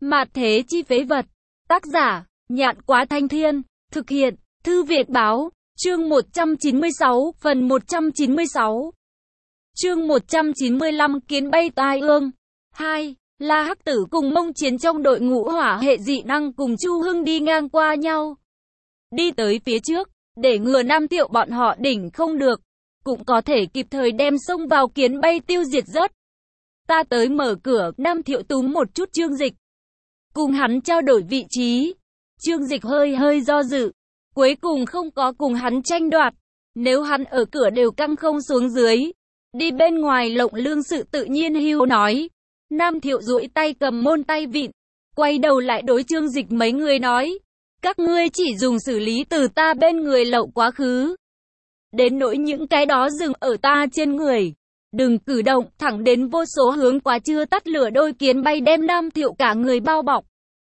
Mạt thế chi phế vật. Tác giả, Nhạn Quá Thanh Thiên. Thực hiện, Thư Việt Báo. Chương 196, phần 196. Chương 195 Kiến bay tai ương. 2. La Hắc Tử cùng Mông Chiến trong đội ngũ hỏa hệ dị năng cùng Chu Hưng đi ngang qua nhau. Đi tới phía trước, để ngừa Nam Thiệu bọn họ đỉnh không được, cũng có thể kịp thời đem xông vào kiến bay tiêu diệt rớt. Ta tới mở cửa, Nam Thiệu túm một chút Trương Dịch. Cùng hắn trao đổi vị trí. Trương Dịch hơi do dự. Cuối cùng không có cùng hắn tranh đoạt. Nếu hắn ở cửa đều căng không xuống dưới. Đi bên ngoài lộng lương sự tự nhiên hưu nói. Nam Thiệu duỗi tay cầm môn tay vịn. Quay đầu lại đối Trương Dịch mấy người nói. Các ngươi chỉ dùng xử lý từ ta bên người lậu quá khứ. Đến nỗi những cái đó dừng ở ta trên người. Đừng cử động, thẳng đến vô số hướng quá chưa tắt lửa đôi kiến bay đem Nam Thiệu cả người bao bọc.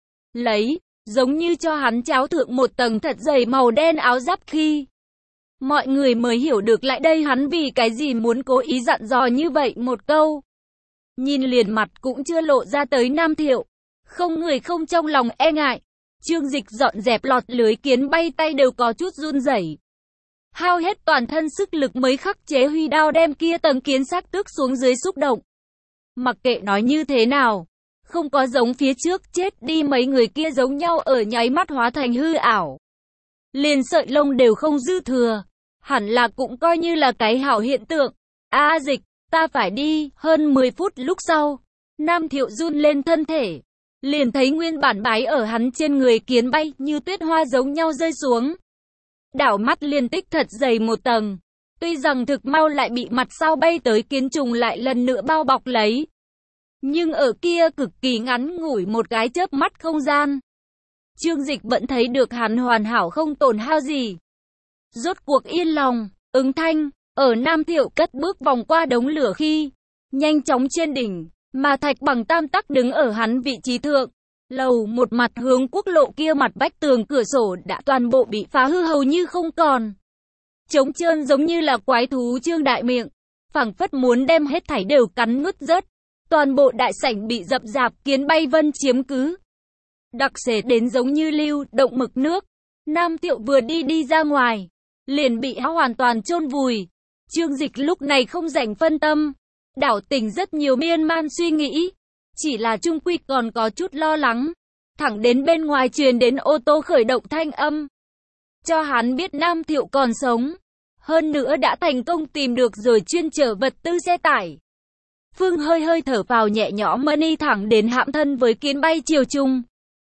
Lấy, giống như cho hắn cháo thượng một tầng thật dày màu đen áo giáp khi. Mọi người mới hiểu được lại đây hắn vì cái gì muốn cố ý dặn dò như vậy một câu. Nhìn liền mặt cũng chưa lộ ra tới Nam Thiệu. Không người không trong lòng e ngại. Trương Dịch dọn dẹp lọt lưới kiến bay tay đều có chút run rẩy. Hao hết toàn thân sức lực mới khắc chế huy đao đem kia tầng kiến xác tước xuống dưới xúc động. Mặc kệ nói như thế nào, không có giống phía trước chết đi mấy người kia giống nhau ở nháy mắt hóa thành hư ảo. Liền sợi lông đều không dư thừa, hẳn là cũng coi như là cái hảo hiện tượng. Dịch, ta phải đi. Hơn 10 phút lúc sau, Nam Thiệu run lên thân thể, liền thấy nguyên bản bái ở hắn trên người kiến bay như tuyết hoa giống nhau rơi xuống. Đảo mắt liền tích thật dày một tầng. Tuy rằng thực mau lại bị mặt sau bay tới kiến trùng lại lần nữa bao bọc lấy. Nhưng ở kia cực kỳ ngắn ngủi một cái chớp mắt không gian. Trương Dịch vẫn thấy được hắn hoàn hảo không tổn hao gì. Rốt cuộc yên lòng, ứng thanh, ở Nam Thiệu cất bước vòng qua đống lửa khi. Nhanh chóng trên đỉnh, mà Thạch Bằng tam tắc đứng ở hắn vị trí thượng. Lầu một mặt hướng quốc lộ kia mặt vách tường cửa sổ đã toàn bộ bị phá hư hầu như không còn. Trống trơn giống như là quái thú trương đại miệng, phảng phất muốn đem hết thảy đều cắn nuốt rớt. Toàn bộ đại sảnh bị dập dạp kiến bay vân chiếm cứ. Đặc sệt đến giống như lưu động mực nước. Nam Thiệu vừa đi ra ngoài, liền bị hoàn toàn chôn vùi. Trương Dịch lúc này không rảnh phân tâm, đảo tỉnh rất nhiều miên man suy nghĩ. Chỉ là trung quy còn có chút lo lắng. Thẳng đến bên ngoài truyền đến ô tô khởi động thanh âm. Cho hắn biết Nam Thiệu còn sống. Hơn nữa đã thành công tìm được rồi chuyên chở vật tư xe tải. Phương hơi thở phào nhẹ nhõm đi thẳng đến hãm thân với kiến bay chiều chung.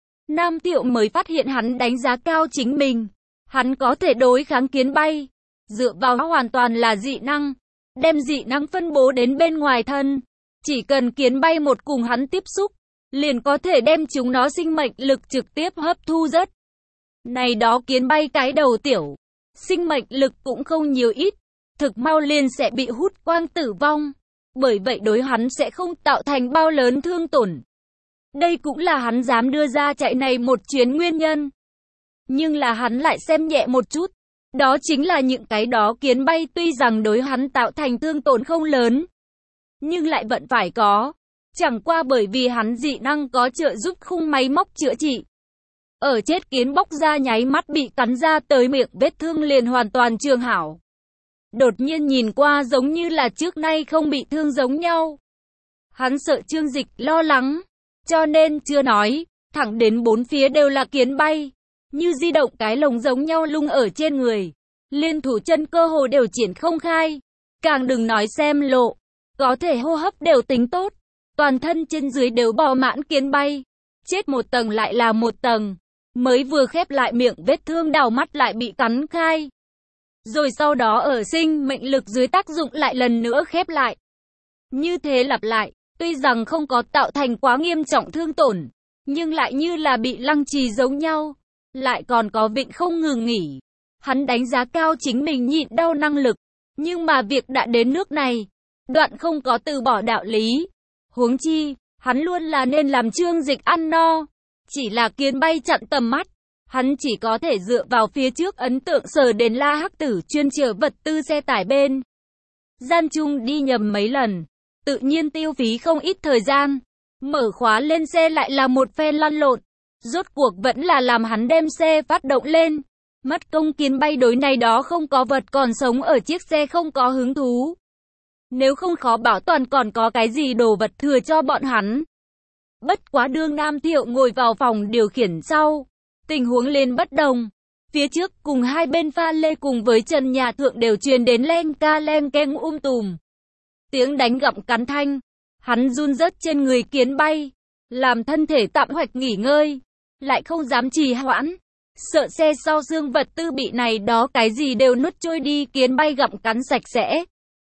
Nam Thiệu mới phát hiện hắn đánh giá cao chính mình. Hắn có thể đối kháng kiến bay. Dựa vào hoàn toàn là dị năng. Đem dị năng phân bố đến bên ngoài thân. Chỉ cần kiến bay một cùng hắn tiếp xúc, liền có thể đem chúng nó sinh mệnh lực trực tiếp hấp thu rớt. Này đó kiến bay cái đầu tiểu, sinh mệnh lực cũng không nhiều ít, thực mau liền sẽ bị hút quang tử vong. Bởi vậy đối hắn sẽ không tạo thành bao lớn thương tổn. Đây cũng là hắn dám đưa ra chạy này một chuyến nguyên nhân. Nhưng là hắn lại xem nhẹ một chút. Đó chính là những cái đó kiến bay tuy rằng đối hắn tạo thành thương tổn không lớn, nhưng lại vẫn phải có. Chẳng qua bởi vì hắn dị năng có trợ giúp khung máy móc chữa trị. Ở chết kiến bóc ra nháy mắt bị cắn ra tới miệng vết thương liền hoàn toàn trường hảo. Đột nhiên nhìn qua giống như là trước nay không bị thương giống nhau. Hắn sợ Trương Dịch lo lắng, cho nên chưa nói, thẳng đến bốn phía đều là kiến bay. Như di động cái lồng giống nhau lung ở trên người. Liên thủ chân cơ hồ đều triển không khai. Càng đừng nói xem lộ. Có thể hô hấp đều tính tốt. Toàn thân trên dưới đều bò mãn kiến bay. Chết một tầng lại là một tầng. Mới vừa khép lại miệng vết thương đào mắt lại bị cắn khai. Rồi sau đó ở sinh mệnh lực dưới tác dụng lại lần nữa khép lại. Như thế lặp lại. Tuy rằng không có tạo thành quá nghiêm trọng thương tổn. Nhưng lại như là bị lăng trì giống nhau. Lại còn có vịnh không ngừng nghỉ. Hắn đánh giá cao chính mình nhịn đau năng lực. Nhưng mà việc đã đến nước này. Đoạn không có từ bỏ đạo lý. Huống chi, hắn luôn là nên làm Trương Dịch ăn no. Chỉ là kiến bay chặn tầm mắt. Hắn chỉ có thể dựa vào phía trước ấn tượng sở đến La Hắc Tử chuyên chở vật tư xe tải bên. Gian chung đi nhầm mấy lần. Tự nhiên tiêu phí không ít thời gian. Mở khóa lên xe lại là một phen lăn lộn. Rốt cuộc vẫn là làm hắn đem xe phát động lên. Mất công kiến bay đối này đó không có vật còn sống ở chiếc xe không có hứng thú. Nếu không khó bảo toàn còn có cái gì đồ vật thừa cho bọn hắn. Bất quá đương Nam Thiệu ngồi vào phòng điều khiển sau. Tình huống lên bất đồng. Phía trước cùng hai bên pha lê cùng với trần nhà thượng đều truyền đến len ca len keng tùm. Tiếng đánh gặm cắn thanh. Hắn run rớt trên người kiến bay. Làm thân thể tạm hoạch nghỉ ngơi. Lại không dám trì hoãn. Sợ xe sau dương vật tư bị này đó cái gì đều nuốt trôi đi kiến bay gặm cắn sạch sẽ.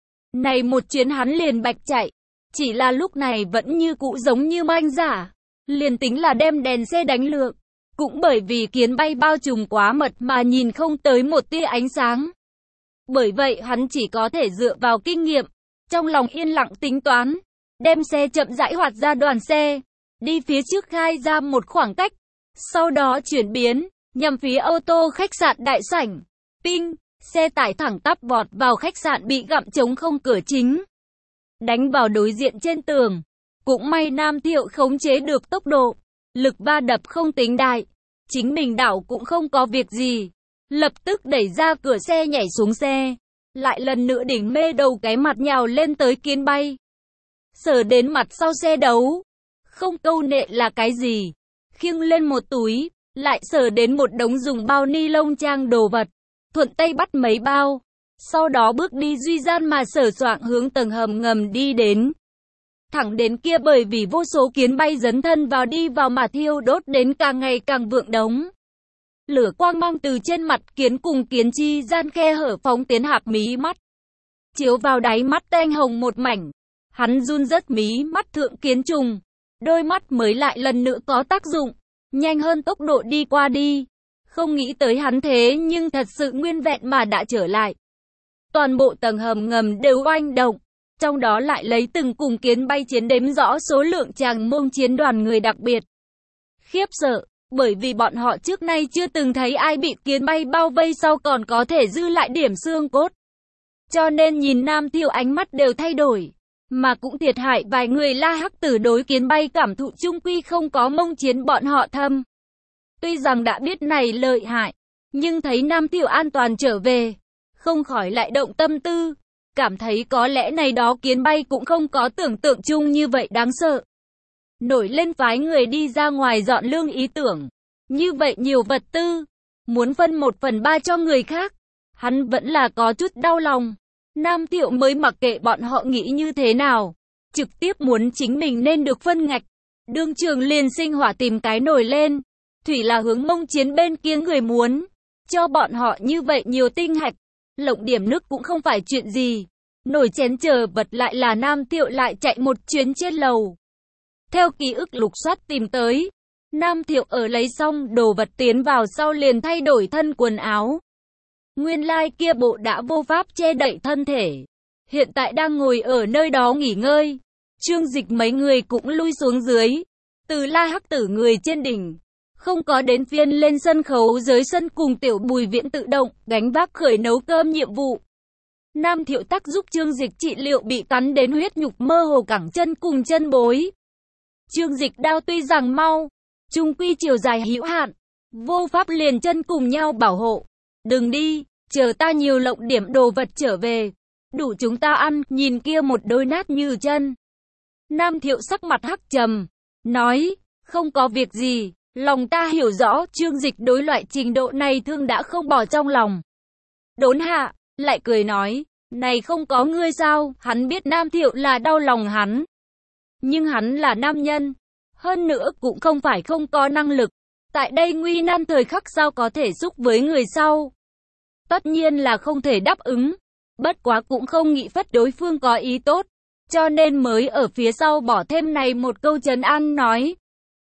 Này một chuyến hắn liền bạch chạy. Chỉ là lúc này vẫn như cũ giống như manh giả. Liền tính là đem đèn xe đánh lượng. Cũng bởi vì kiến bay bao trùm quá mật mà nhìn không tới một tia ánh sáng. Bởi vậy hắn chỉ có thể dựa vào kinh nghiệm. Trong lòng yên lặng tính toán. Đem xe chậm rãi hoạt ra đoàn xe. Đi phía trước khai ra một khoảng cách. Sau đó chuyển biến. Nhằm phía ô tô khách sạn đại sảnh. Ping. Xe tải thẳng tắp vọt vào khách sạn bị gặm trống không cửa chính. Đánh vào đối diện trên tường. Cũng may Nam Thiệu khống chế được tốc độ. Lực va đập không tính đại. Chính mình đảo cũng không có việc gì. Lập tức đẩy ra cửa xe nhảy xuống xe. Lại lần nữa đỉnh mê đầu cái mặt nhào lên tới kiến bay. Sờ đến mặt sau xe đấu. Không câu nệ là cái gì. Khiêng lên một túi. Lại sờ đến một đống dùng bao ni lông trang đồ vật. Thuận tay bắt mấy bao. Sau đó bước đi duy gian mà sờ soạng hướng tầng hầm ngầm đi đến. Thẳng đến kia bởi vì vô số kiến bay dấn thân vào đi vào mà thiêu đốt đến càng ngày càng vượng đống. Lửa quang mang từ trên mặt kiến cùng kiến chi gian khe hở phóng tiến hạp mí mắt. Chiếu vào đáy mắt tanh hồng một mảnh. Hắn run rớt mí mắt thượng kiến trùng. Đôi mắt mới lại lần nữa có tác dụng. Nhanh hơn tốc độ đi qua đi. Không nghĩ tới hắn thế nhưng thật sự nguyên vẹn mà đã trở lại. Toàn bộ tầng hầm ngầm đều oanh động. Trong đó lại lấy từng cùng kiến bay chiến đếm rõ số lượng chàng mông chiến đoàn người đặc biệt. Khiếp sợ, bởi vì bọn họ trước nay chưa từng thấy ai bị kiến bay bao vây sau còn có thể dư lại điểm xương cốt. Cho nên nhìn Nam Thiệu ánh mắt đều thay đổi. Mà cũng thiệt hại vài người La Hắc Tử đối kiến bay cảm thụ chung quy không có mông chiến bọn họ thâm. Tuy rằng đã biết này lợi hại, nhưng thấy Nam Thiệu an toàn trở về, không khỏi lại động tâm tư. Cảm thấy có lẽ này đó kiến bay cũng không có tưởng tượng chung như vậy đáng sợ. Nổi lên phái người đi ra ngoài dọn lương ý tưởng. Như vậy nhiều vật tư, muốn phân 1/3 cho người khác. Hắn vẫn là có chút đau lòng. Nam Thiệu mới mặc kệ bọn họ nghĩ như thế nào. Trực tiếp muốn chính mình nên được phân ngạch. Đương trường liền sinh hỏa tìm cái nổi lên. Thủy là hướng mông chiến bên kia người muốn. Cho bọn họ như vậy nhiều tinh hạch. Lộng điểm nước cũng không phải chuyện gì. Nổi chén chờ vật lại là Nam Thiệu lại chạy một chuyến trên lầu. Theo ký ức lục soát tìm tới. Nam Thiệu ở lấy xong đồ vật tiến vào sau liền thay đổi thân quần áo. Nguyên lai kia bộ đã vô pháp che đậy thân thể. Hiện tại đang ngồi ở nơi đó nghỉ ngơi. Trương Dịch mấy người cũng lui xuống dưới. Từ La Hắc Tử người trên đỉnh. Không có đến phiên lên sân khấu dưới sân cùng Tiểu Bùi Viễn tự động gánh vác khởi nấu cơm nhiệm vụ. Nam Thiệu Tắc giúp Trương Dịch trị liệu bị cắn đến huyết nhục mơ hồ cẳng chân cùng chân bối. Trương Dịch đao tuy rằng mau, chung quy chiều dài hữu hạn, vô pháp liền chân cùng nhau bảo hộ. Đừng đi, chờ ta nhiều lộng điểm đồ vật trở về, đủ chúng ta ăn, nhìn kia một đôi nát như chân. Nam Thiệu sắc mặt hắc trầm, nói, không có việc gì, lòng ta hiểu rõ, Trương Dịch đối loại trình độ này thương đã không bỏ trong lòng. Đốn hạ, lại cười nói, này không có ngươi sao, hắn biết Nam Thiệu là đau lòng hắn. Nhưng hắn là nam nhân, hơn nữa cũng không phải không có năng lực. Tại đây nguy nan thời khắc sao có thể xúc với người sau. Tất nhiên là không thể đáp ứng, bất quá cũng không nghĩ phất đối phương có ý tốt. Cho nên mới ở phía sau bỏ thêm này một câu trấn an nói.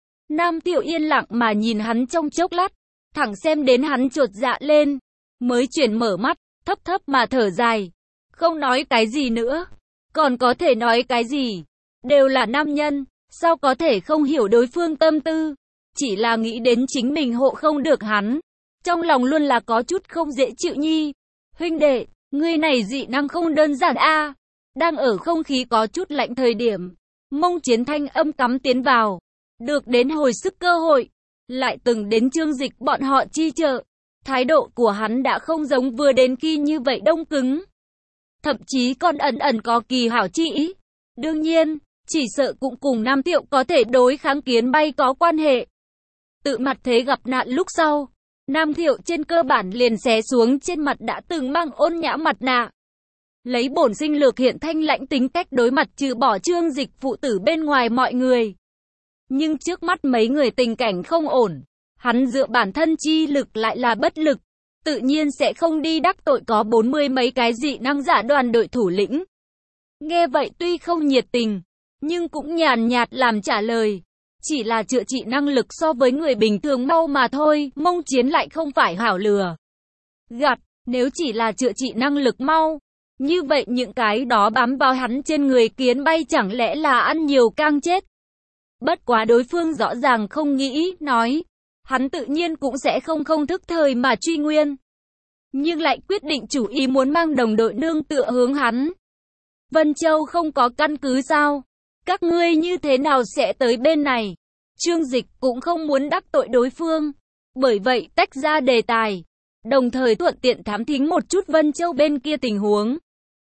Nam Thiệu yên lặng mà nhìn hắn trong chốc lát, thẳng xem đến hắn chột dạ lên, mới chuyển mở mắt, thấp thấp mà thở dài. Không nói cái gì nữa, còn có thể nói cái gì, đều là nam nhân, sao có thể không hiểu đối phương tâm tư, chỉ là nghĩ đến chính mình hộ không được hắn. Trong lòng luôn là có chút không dễ chịu nhi. Huynh đệ, ngươi này dị năng không đơn giản a. Đang ở không khí có chút lạnh thời điểm, Mông Chiến thanh âm cắm tiến vào. Được đến hồi sức cơ hội. Lại từng đến Trương Dịch bọn họ chi trợ. Thái độ của hắn đã không giống vừa đến khi như vậy đông cứng. Thậm chí còn ẩn ẩn có kỳ hảo chi ý. Đương nhiên, chỉ sợ cũng cùng Nam Tiệu có thể đối kháng Kiến Bay có quan hệ. Tự mặt thế gặp nạn lúc sau, Nam Thiệu trên cơ bản liền xé xuống trên mặt đã từng mang ôn nhã mặt nạ. Lấy bổn sinh lược hiện thanh lãnh tính cách đối mặt trừ bỏ Trương Dịch phụ tử bên ngoài mọi người. Nhưng trước mắt mấy người tình cảnh không ổn, hắn dựa bản thân chi lực lại là bất lực, tự nhiên sẽ không đi đắc tội có 40 mấy cái dị năng giả đoàn đội thủ lĩnh. Nghe vậy tuy không nhiệt tình, nhưng cũng nhàn nhạt làm trả lời. Chỉ là chữa trị năng lực so với người bình thường mau mà thôi, Mông Chiến lại không phải hảo lừa gạt, nếu chỉ là chữa trị năng lực mau, như vậy những cái đó bám vào hắn trên người Kiến Bay chẳng lẽ là ăn nhiều càng chết. Bất quá đối phương rõ ràng không nghĩ, nói, hắn tự nhiên cũng sẽ không thức thời mà truy nguyên. Nhưng lại quyết định chủ ý muốn mang đồng đội nương tựa hướng hắn. Vân Châu không có căn cứ sao? Các ngươi như thế nào sẽ tới bên này? Trương Dịch cũng không muốn đắc tội đối phương. Bởi vậy tách ra đề tài. Đồng thời thuận tiện thám thính một chút Vân Châu bên kia tình huống.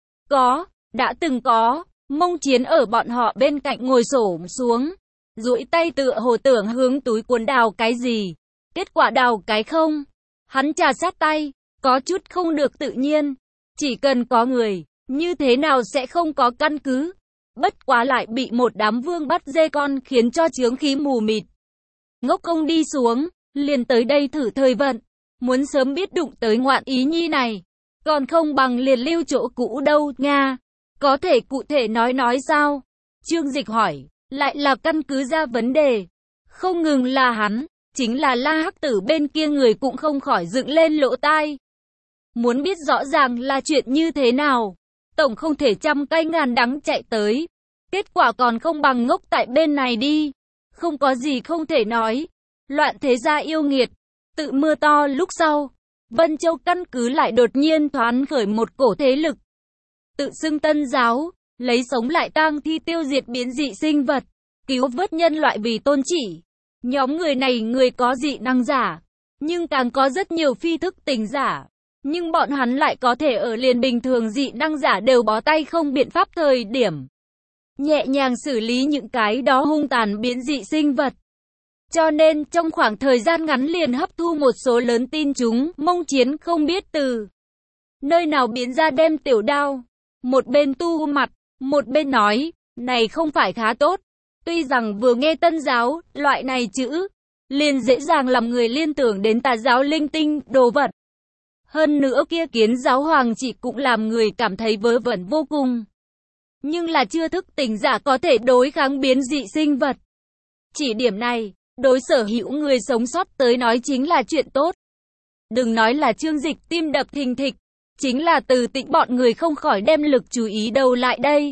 Đã từng có. Mông Chiến ở bọn họ bên cạnh ngồi xổm xuống. Duỗi tay tựa hồ tưởng hướng túi cuốn đào cái gì. Kết quả đào cái không. Hắn trà sát tay. Có chút không được tự nhiên. Chỉ cần có người, như thế nào sẽ không có căn cứ. Bất quá lại bị một đám vương bắt dê con khiến cho chướng khí mù mịt. Ngốc không đi xuống, liền tới đây thử thời vận. Muốn sớm biết đụng tới ngoạn ý nhi này. Còn không bằng liền lưu chỗ cũ đâu, Nga. Có thể cụ thể nói sao? Trương Dịch hỏi, lại là căn cứ ra vấn đề. Không ngừng là hắn, chính là La Hắc Tử bên kia người cũng không khỏi dựng lên lỗ tai. Muốn biết rõ ràng là chuyện như thế nào. Tổng không thể trăm cây ngàn đắng chạy tới. Kết quả còn không bằng ngốc tại bên này đi. Không có gì không thể nói. Loạn thế gia yêu nghiệt. Tự mưa to lúc sau. Vân Châu căn cứ lại đột nhiên thoán khởi một cổ thế lực. Tự xưng Tân Giáo. Lấy sống lại tang thi tiêu diệt biến dị sinh vật. Cứu vớt nhân loại vì tôn chỉ. Nhóm người này người có dị năng giả. Nhưng càng có rất nhiều phi thức tỉnh giả. Nhưng bọn hắn lại có thể ở liền bình thường dị năng giả đều bó tay không biện pháp thời điểm. Nhẹ nhàng xử lý những cái đó hung tàn biến dị sinh vật. Cho nên trong khoảng thời gian ngắn liền hấp thu một số lớn tin chúng. Mông Chiến không biết từ nơi nào biến ra đem tiểu đao. Một bên tu mặt, một bên nói, này không phải khá tốt. Tuy rằng vừa nghe Tân Giáo, loại này chữ, liền dễ dàng làm người liên tưởng đến tà giáo linh tinh, đồ vật. Hơn nữa kia Kiến giáo hoàng chỉ cũng làm người cảm thấy vớ vẩn vô cùng. Nhưng là chưa thức tỉnh giả có thể đối kháng biến dị sinh vật. Chỉ điểm này, đối sở hữu người sống sót tới nói chính là chuyện tốt. Đừng nói là Trương Dịch tim đập thình thịch, chính là Từ Tịnh bọn người không khỏi đem lực chú ý đầu lại đây.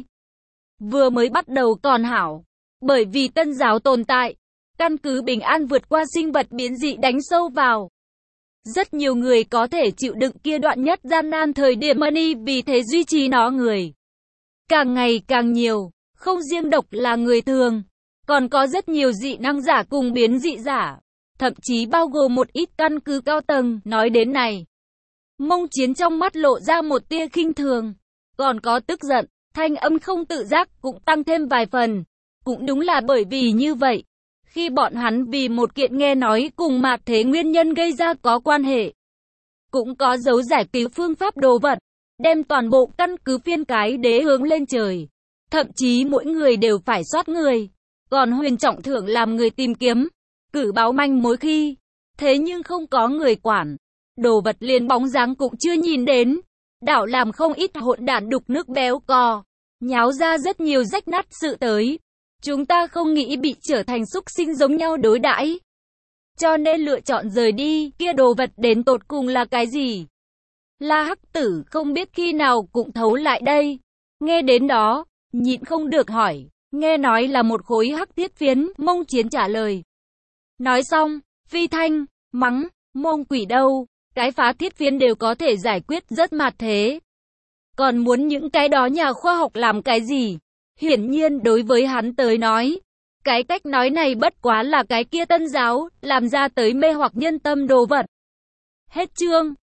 Vừa mới bắt đầu còn hảo, bởi vì Tân Giáo tồn tại, căn cứ bình an vượt qua sinh vật biến dị đánh sâu vào. Rất nhiều người có thể chịu đựng kia đoạn nhất gian nan thời điểm money vì thế duy trì nó người. Càng ngày càng nhiều, không riêng độc là người thường, còn có rất nhiều dị năng giả cùng biến dị giả, thậm chí bao gồm một ít căn cứ cao tầng. Nói đến này, Mông Chiến trong mắt lộ ra một tia khinh thường, còn có tức giận, thanh âm không tự giác cũng tăng thêm vài phần. Cũng đúng là bởi vì như vậy, khi bọn hắn vì một kiện nghe nói cùng mạt thế nguyên nhân gây ra có quan hệ, cũng có dấu giải cứu phương pháp đồ vật, đem toàn bộ căn cứ phiên cái đế hướng lên trời. Thậm chí mỗi người đều phải soát người, còn huyền trọng thưởng làm người tìm kiếm, cử báo manh mối khi. Thế nhưng không có người quản, đồ vật liền bóng dáng cũng chưa nhìn đến. Đảo làm không ít hỗn đản đục nước béo cò, nháo ra rất nhiều rách nát sự tới. Chúng ta không nghĩ bị trở thành súc sinh giống nhau đối đãi, cho nên lựa chọn rời đi. Kia đồ vật đến tột cùng là cái gì? La Hắc Tử không biết khi nào cũng thấu lại đây. Nghe đến đó, nhịn không được hỏi. Nghe nói là một khối hắc thiết phiến. Mông Chiến trả lời. Nói xong, phi thanh, mắng, mông quỷ đâu, cái phá thiết phiến đều có thể giải quyết rất mạt thế. Còn muốn những cái đó nhà khoa học làm cái gì? Hiển nhiên đối với hắn tới nói, cái cách nói này bất quá là cái kia tân giáo, làm ra tới mê hoặc nhân tâm đồ vật. Hết chương.